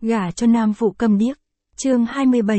Gả cho nam phụ câm điếc. Chương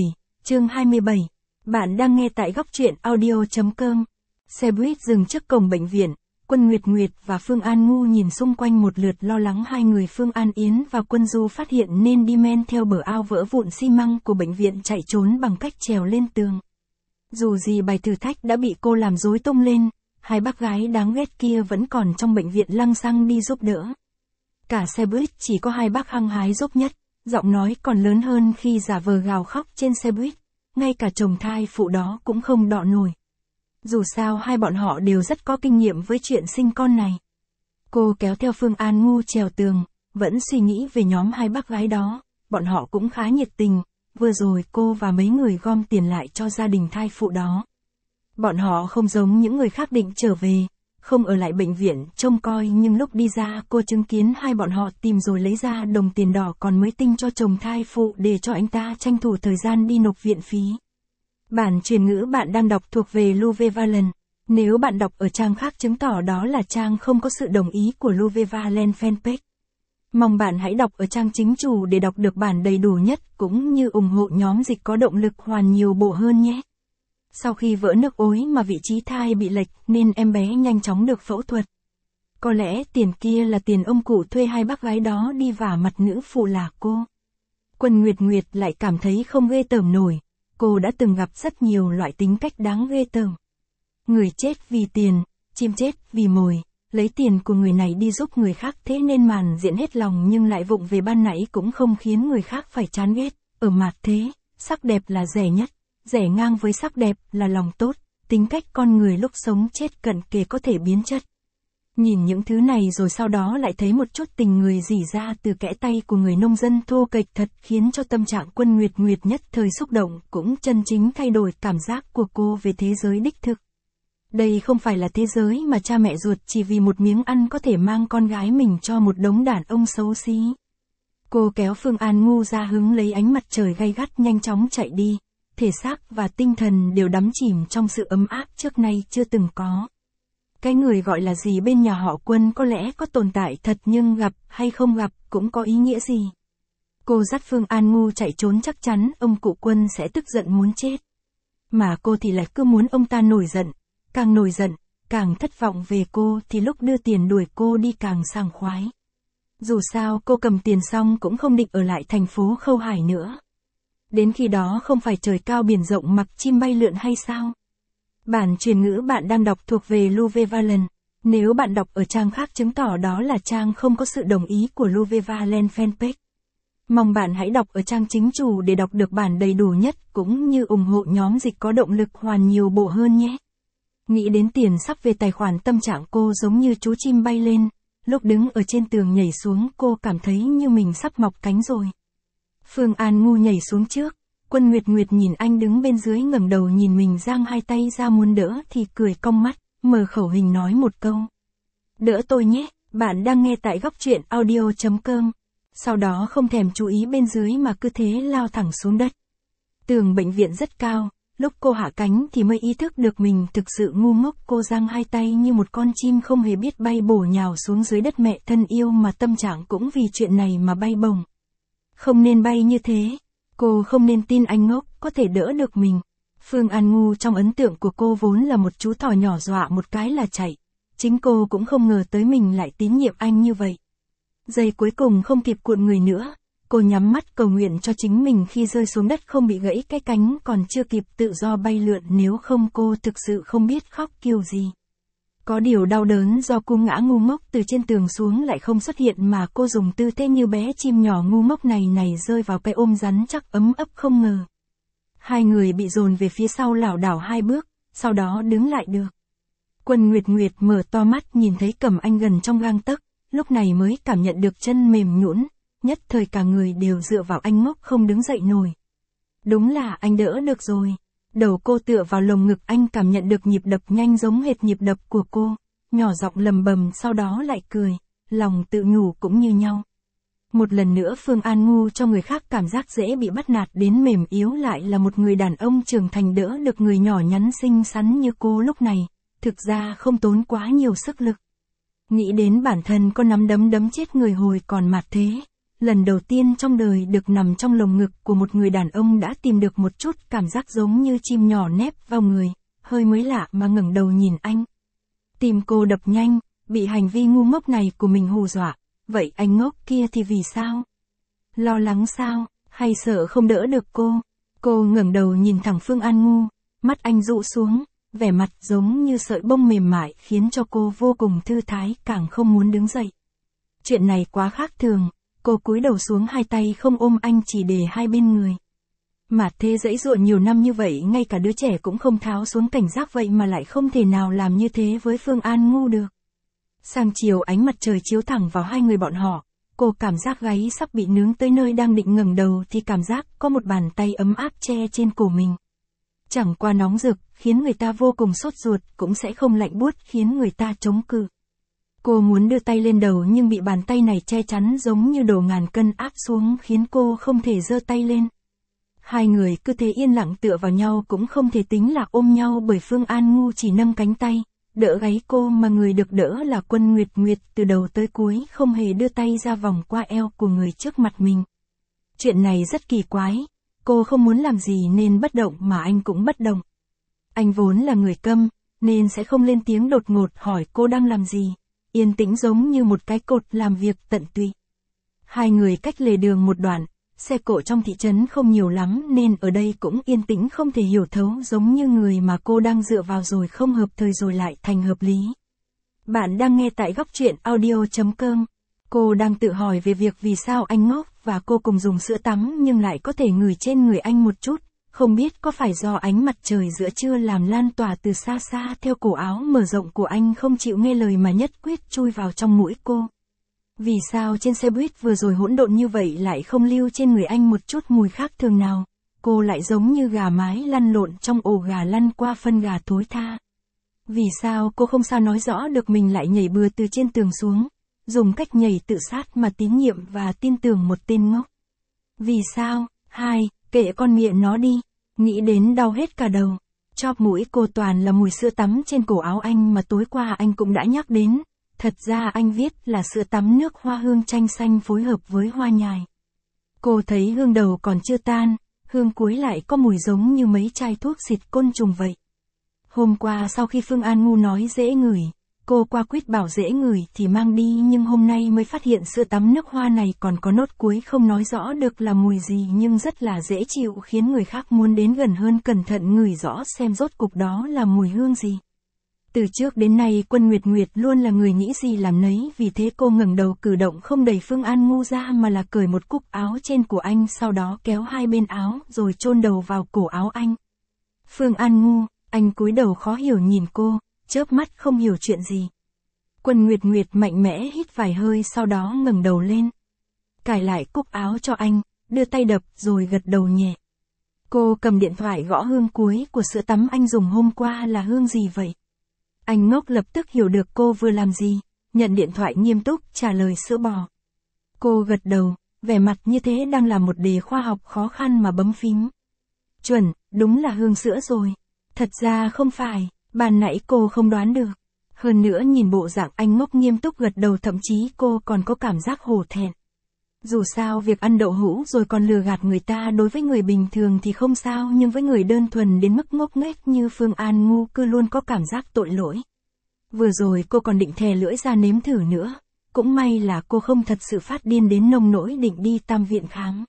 27. Bạn đang nghe tại góc truyện audio.com. Xe buýt dừng trước cổng bệnh viện. Quân Nguyệt Nguyệt và Phương An Ngu nhìn xung quanh một lượt lo lắng. Hai người Phương An Yến và Quân Du phát hiện nên đi men theo bờ ao vỡ vụn xi măng của bệnh viện chạy trốn bằng cách trèo lên tường. Dù gì bài thử thách đã bị cô làm rối tung lên, hai bác gái đáng ghét kia vẫn còn trong bệnh viện lăng xăng đi giúp đỡ. Cả xe buýt chỉ có hai bác hăng hái giúp nhất, giọng nói còn lớn hơn khi giả vờ gào khóc trên xe buýt, ngay cả chồng thai phụ đó cũng không đọ nổi. Dù sao hai bọn họ đều rất có kinh nghiệm với chuyện sinh con này. Cô kéo theo Phương An Ngu trèo tường, vẫn suy nghĩ về nhóm hai bác gái đó, bọn họ cũng khá nhiệt tình, vừa rồi cô và mấy người gom tiền lại cho gia đình thai phụ đó. Bọn họ không giống những người khác định trở về, không ở lại bệnh viện trông coi, nhưng lúc đi ra cô chứng kiến hai bọn họ tìm rồi lấy ra đồng tiền đỏ còn mới tinh cho chồng thai phụ để cho anh ta tranh thủ thời gian đi nộp viện phí. Bản truyền ngữ bạn đang đọc thuộc về Louve Valen. Nếu bạn đọc ở trang khác chứng tỏ đó là trang không có sự đồng ý của Louve Valen fanpage. Mong bạn hãy đọc ở trang chính chủ để đọc được bản đầy đủ nhất cũng như ủng hộ nhóm dịch có động lực hoàn nhiều bộ hơn nhé. Sau khi vỡ nước ối mà vị trí thai bị lệch nên em bé nhanh chóng được phẫu thuật. Có lẽ tiền kia là tiền ông cụ thuê hai bác gái đó đi vả mặt nữ phụ là cô. Quân Nguyệt Nguyệt lại cảm thấy không ghê tởm nổi, cô đã từng gặp rất nhiều loại tính cách đáng ghê tởm. Người chết vì tiền, chim chết vì mồi, lấy tiền của người này đi giúp người khác thế nên màn diện hết lòng nhưng lại vụng về ban nãy cũng không khiến người khác phải chán ghét. Ở mặt thế, sắc đẹp là rẻ nhất. Rẻ ngang với sắc đẹp là lòng tốt, tính cách con người lúc sống chết cận kề có thể biến chất. Nhìn những thứ này rồi sau đó lại thấy một chút tình người rỉ ra từ kẽ tay của người nông dân thô kệch thật khiến cho tâm trạng Quân Nguyệt Nguyệt nhất thời xúc động, cũng chân chính thay đổi cảm giác của cô về thế giới đích thực. Đây không phải là thế giới mà cha mẹ ruột chỉ vì một miếng ăn có thể mang con gái mình cho một đống đàn ông xấu xí. Cô kéo Phương An Ngu ra hứng lấy ánh mặt trời gay gắt nhanh chóng chạy đi. Thể xác và tinh thần đều đắm chìm trong sự ấm áp trước nay chưa từng có. Cái người gọi là gì bên nhà họ Quân có lẽ có tồn tại thật nhưng gặp hay không gặp cũng có ý nghĩa gì. Cô dắt Phương An Ngu chạy trốn chắc chắn ông cụ Quân sẽ tức giận muốn chết. Mà cô thì lại cứ muốn ông ta nổi giận, càng thất vọng về cô thì lúc đưa tiền đuổi cô đi càng sảng khoái. Dù sao cô cầm tiền xong cũng không định ở lại thành phố Khâu Hải nữa. Đến khi đó không phải trời cao biển rộng mặc chim bay lượn hay sao? Bản truyền ngữ bạn đang đọc thuộc về Louve Valen. Nếu bạn đọc ở trang khác chứng tỏ đó là trang không có sự đồng ý của Louve Valen fanpage. Mong bạn hãy đọc ở trang chính chủ để đọc được bản đầy đủ nhất cũng như ủng hộ nhóm dịch có động lực hoàn nhiều bộ hơn nhé. Nghĩ đến tiền sắp về tài khoản tâm trạng cô giống như chú chim bay lên. Lúc đứng ở trên tường nhảy xuống cô cảm thấy như mình sắp mọc cánh rồi. Phương An Ngu nhảy xuống trước, Quân Nguyệt Nguyệt nhìn anh đứng bên dưới ngẩng đầu nhìn mình giang hai tay ra muốn đỡ thì cười cong mắt, mở khẩu hình nói một câu. Đỡ tôi nhé, bạn đang nghe tại góc truyện audio.com. Sau đó không thèm chú ý bên dưới mà cứ thế lao thẳng xuống đất. Tường bệnh viện rất cao, lúc cô hạ cánh thì mới ý thức được mình thực sự ngu ngốc. Cô giang hai tay như một con chim không hề biết bay bổ nhào xuống dưới đất mẹ thân yêu mà tâm trạng cũng vì chuyện này mà bay bổng. Không nên bay như thế. Cô không nên tin anh ngốc có thể đỡ được mình. Phương An Ngu trong ấn tượng của cô vốn là một chú thỏ nhỏ dọa một cái là chạy. Chính cô cũng không ngờ tới mình lại tín nhiệm anh như vậy. Giây cuối cùng không kịp cuộn người nữa. Cô nhắm mắt cầu nguyện cho chính mình khi rơi xuống đất không bị gãy cái cánh còn chưa kịp tự do bay lượn, nếu không cô thực sự không biết khóc kiểu gì. Có điều đau đớn do cô ngã ngu ngốc từ trên tường xuống lại không xuất hiện mà cô dùng tư thế như bé chim nhỏ ngu ngốc này rơi vào cái ôm rắn chắc ấm ấp không ngờ. Hai người bị dồn về phía sau lảo đảo hai bước, sau đó đứng lại được. Quân Nguyệt Nguyệt mở to mắt nhìn thấy cầm anh gần trong gang tấc, lúc này mới cảm nhận được chân mềm nhũn, nhất thời cả người đều dựa vào anh ngốc không đứng dậy nổi. Đúng là anh đỡ được rồi. Đầu cô tựa vào lồng ngực anh cảm nhận được nhịp đập nhanh giống hệt nhịp đập của cô, nhỏ giọng lầm bầm sau đó lại cười, lòng tự nhủ cũng như nhau. Một lần nữa Phương An Ngu cho người khác cảm giác dễ bị bắt nạt đến mềm yếu lại là một người đàn ông trưởng thành đỡ được người nhỏ nhắn xinh xắn như cô lúc này, thực ra không tốn quá nhiều sức lực. Nghĩ đến bản thân có nắm đấm đấm chết người hồi còn mặt thế, lần đầu tiên trong đời được nằm trong lồng ngực của một người đàn ông đã tìm được một chút cảm giác giống như chim nhỏ nép vào người, hơi mới lạ mà ngẩng đầu nhìn anh. Tim cô đập nhanh, bị hành vi ngu ngốc này của mình hù dọa, vậy anh ngốc kia thì vì sao? Lo lắng sao, hay sợ không đỡ được cô? Cô ngẩng đầu nhìn thẳng Phương An Ngu, mắt anh dụ xuống, vẻ mặt giống như sợi bông mềm mại khiến cho cô vô cùng thư thái càng không muốn đứng dậy. Chuyện này quá khác thường, cô cúi đầu xuống hai tay không ôm anh chỉ để hai bên người. Mà thế dãy dụa nhiều năm như vậy ngay cả đứa trẻ cũng không tháo xuống cảnh giác vậy mà lại không thể nào làm như thế với Phương An Ngu được. Sang chiều ánh mặt trời chiếu thẳng vào hai người bọn họ, cô cảm giác gáy sắp bị nướng tới nơi đang định ngẩng đầu thì cảm giác có một bàn tay ấm áp che trên cổ mình. Chẳng qua nóng rực, khiến người ta vô cùng sốt ruột, cũng sẽ không lạnh buốt khiến người ta chống cự. Cô muốn đưa tay lên đầu nhưng bị bàn tay này che chắn giống như đổ ngàn cân áp xuống khiến cô không thể giơ tay lên. Hai người cứ thế yên lặng tựa vào nhau cũng không thể tính là ôm nhau bởi Phương An Ngu chỉ nâng cánh tay, đỡ gáy cô mà người được đỡ là Quân Nguyệt Nguyệt từ đầu tới cuối không hề đưa tay ra vòng qua eo của người trước mặt mình. Chuyện này rất kỳ quái, cô không muốn làm gì nên bất động mà anh cũng bất động. Anh vốn là người câm, nên sẽ không lên tiếng đột ngột hỏi cô đang làm gì, yên tĩnh giống như một cái cột làm việc tận tụy. Hai người cách lề đường một đoạn, xe cộ trong thị trấn không nhiều lắm nên ở đây cũng yên tĩnh không thể hiểu thấu giống như người mà cô đang dựa vào rồi không hợp thời rồi lại thành hợp lý. Bạn đang nghe tại góc truyện audio.com. Cô đang tự hỏi về việc vì sao anh ngốc và cô cùng dùng sữa tắm nhưng lại có thể ngửi trên người anh một chút, không biết có phải do ánh mặt trời giữa trưa làm lan tỏa từ xa xa theo cổ áo mở rộng của anh không chịu nghe lời mà nhất quyết chui vào trong mũi cô. Vì sao trên xe buýt vừa rồi hỗn độn như vậy lại không lưu trên người anh một chút mùi khác thường nào, cô lại giống như gà mái lăn lộn trong ổ gà lăn qua phân gà thối tha. Vì sao cô không sao nói rõ được mình lại nhảy bừa từ trên tường xuống, dùng cách nhảy tự sát mà tín nhiệm và tin tưởng một tên ngốc. Vì sao, kệ con nghiện nó đi, nghĩ đến đau hết cả đầu. Chóp mũi cô toàn là mùi sữa tắm trên cổ áo anh mà tối qua anh cũng đã nhắc đến. Thật ra anh viết là sữa tắm nước hoa hương chanh xanh phối hợp với hoa nhài. Cô thấy hương đầu còn chưa tan, hương cuối lại có mùi giống như mấy chai thuốc xịt côn trùng vậy. Hôm qua sau khi Phương An Ngu nói dễ ngửi, cô qua quýt bảo dễ ngửi thì mang đi nhưng hôm nay mới phát hiện sữa tắm nước hoa này còn có nốt cuối không nói rõ được là mùi gì nhưng rất là dễ chịu khiến người khác muốn đến gần hơn cẩn thận ngửi rõ xem rốt cục đó là mùi hương gì. Từ trước đến nay Quân Nguyệt Nguyệt luôn là người nghĩ gì làm nấy vì thế cô ngẩng đầu cử động không đẩy Phương An Ngu ra mà là cởi một cúc áo trên của anh sau đó kéo hai bên áo rồi chôn đầu vào cổ áo anh. Phương An Ngu, anh cúi đầu khó hiểu nhìn cô, chớp mắt không hiểu chuyện gì. Quân Nguyệt Nguyệt mạnh mẽ hít vài hơi sau đó ngẩng đầu lên. Cài lại cúc áo cho anh, đưa tay đập rồi gật đầu nhẹ. Cô cầm điện thoại gõ hương cuối của sữa tắm anh dùng hôm qua là hương gì vậy? Anh ngốc lập tức hiểu được cô vừa làm gì, nhận điện thoại nghiêm túc trả lời sữa bò. Cô gật đầu, vẻ mặt như thế đang là một đề khoa học khó khăn mà bấm phím. Chuẩn, đúng là hương sữa rồi. Thật ra không phải, ban nãy cô không đoán được. Hơn nữa nhìn bộ dạng anh ngốc nghiêm túc gật đầu thậm chí cô còn có cảm giác hổ thẹn. Dù sao việc ăn đậu hũ rồi còn lừa gạt người ta đối với người bình thường thì không sao nhưng với người đơn thuần đến mức ngốc nghếch như Phương An Ngu cứ luôn có cảm giác tội lỗi. Vừa rồi cô còn định thè lưỡi ra nếm thử nữa, cũng may là cô không thật sự phát điên đến nông nỗi định đi tam viện khám.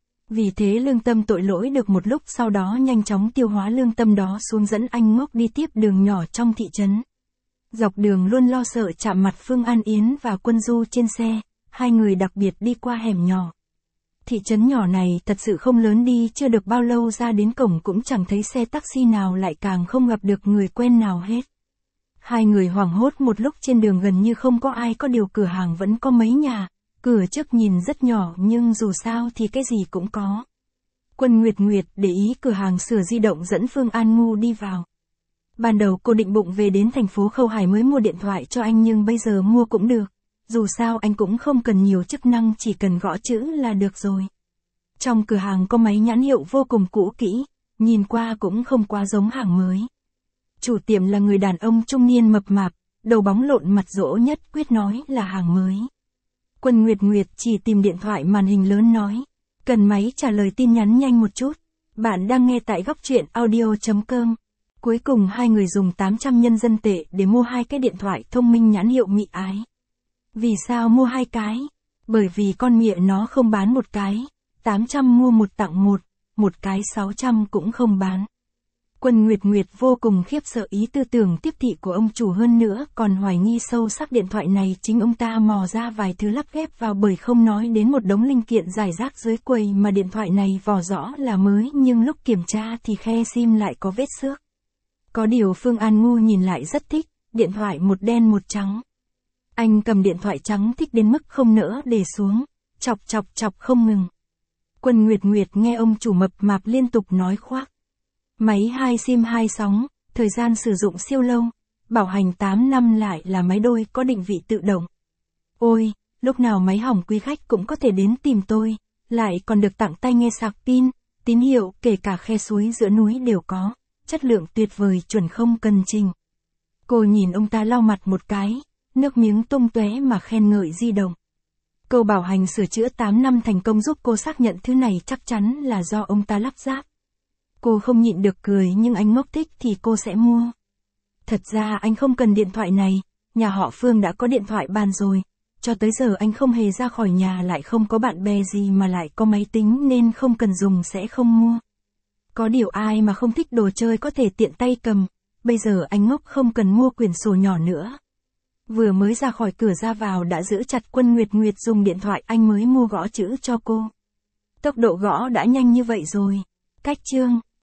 Vì thế lương tâm tội lỗi được một lúc sau đó nhanh chóng tiêu hóa lương tâm đó xuống dẫn anh ngốc đi tiếp đường nhỏ trong thị trấn. Dọc đường luôn lo sợ chạm mặt Phương An Yến và Quân Du trên xe, hai người đặc biệt đi qua hẻm nhỏ. Thị trấn nhỏ này thật sự không lớn đi chưa được bao lâu ra đến cổng cũng chẳng thấy xe taxi nào lại càng không gặp được người quen nào hết. Hai người hoảng hốt một lúc trên đường gần như không có ai có điều cửa hàng vẫn có mấy nhà, cửa trước nhìn rất nhỏ nhưng dù sao thì cái gì cũng có. Quân Nguyệt Nguyệt để ý cửa hàng sửa di động dẫn Phương An Ngu đi vào. Ban đầu cô định bụng về đến thành phố Khâu Hải mới mua điện thoại cho anh nhưng bây giờ mua cũng được. Dù sao anh cũng không cần nhiều chức năng chỉ cần gõ chữ là được rồi. Trong cửa hàng có máy nhãn hiệu vô cùng cũ kỹ, nhìn qua cũng không quá giống hàng mới. Chủ tiệm là người đàn ông trung niên mập mạp, đầu bóng lộn mặt rỗ nhất quyết nói là hàng mới. Quân Nguyệt Nguyệt chỉ tìm điện thoại màn hình lớn nói. Cần máy trả lời tin nhắn nhanh một chút. Bạn đang nghe tại góc truyện audio.com. Cuối cùng hai người dùng 800 nhân dân tệ để mua hai cái điện thoại thông minh nhãn hiệu Mỹ Ái. Vì sao mua hai cái? Bởi vì con mẹ nó không bán một cái. 800 mua một tặng một, một cái 600 cũng không bán. Quân Nguyệt Nguyệt vô cùng khiếp sợ ý tư tưởng tiếp thị của ông chủ, hơn nữa còn hoài nghi sâu sắc điện thoại này chính ông ta mò ra vài thứ lắp ghép vào, bởi không nói đến một đống linh kiện rải rác dưới quầy mà điện thoại này vỏ rõ là mới nhưng lúc kiểm tra thì khe sim lại có vết xước. Có điều Phương An Ngu nhìn lại rất thích, điện thoại một đen một trắng. Anh cầm điện thoại trắng thích đến mức không nỡ để xuống, chọc không ngừng. Quân Nguyệt Nguyệt nghe ông chủ mập mạp liên tục nói khoác. Máy 2 sim 2 sóng, thời gian sử dụng siêu lâu, bảo hành 8 năm lại là máy đôi có định vị tự động. Ôi, lúc nào máy hỏng quý khách cũng có thể đến tìm tôi, lại còn được tặng tai nghe sạc pin, tín hiệu kể cả khe suối giữa núi đều có, chất lượng tuyệt vời chuẩn không cần trình. Cô nhìn ông ta lau mặt một cái, nước miếng tung tóe mà khen ngợi di động. Câu bảo hành sửa chữa 8 năm thành công giúp cô xác nhận thứ này chắc chắn là do ông ta lắp ráp. Cô không nhịn được cười, nhưng anh ngốc thích thì cô sẽ mua. Thật ra anh không cần điện thoại này, nhà họ Phương đã có điện thoại bàn rồi. Cho tới giờ anh không hề ra khỏi nhà, lại không có bạn bè gì mà lại có máy tính nên không cần dùng sẽ không mua. Có điều ai mà không thích đồ chơi có thể tiện tay cầm, bây giờ anh ngốc không cần mua quyển sổ nhỏ nữa. Vừa mới ra khỏi cửa ra vào đã giữ chặt Quân Nguyệt Nguyệt dùng điện thoại, anh mới mua gõ chữ cho cô. Tốc độ gõ đã nhanh như vậy rồi. Cách chương.